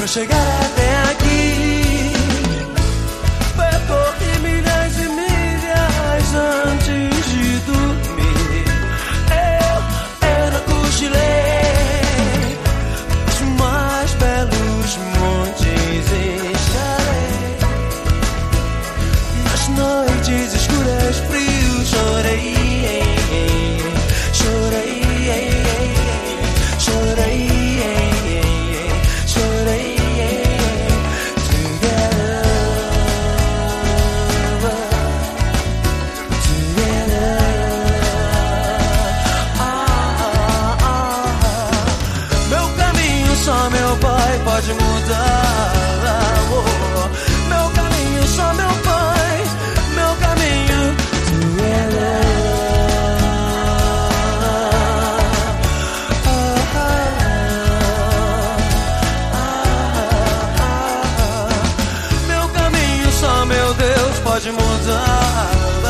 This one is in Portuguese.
pra chegar até aqui. Percorri milhas e milhas antes de dormir. Eu não cochilei os mais belos montes escalei. Nas noites escuras, frios, chorei. Só meu pai pode mudar, oh. Meu caminho, só meu pai. Meu caminho, together. Meu caminho, só meu Deus pode mudar.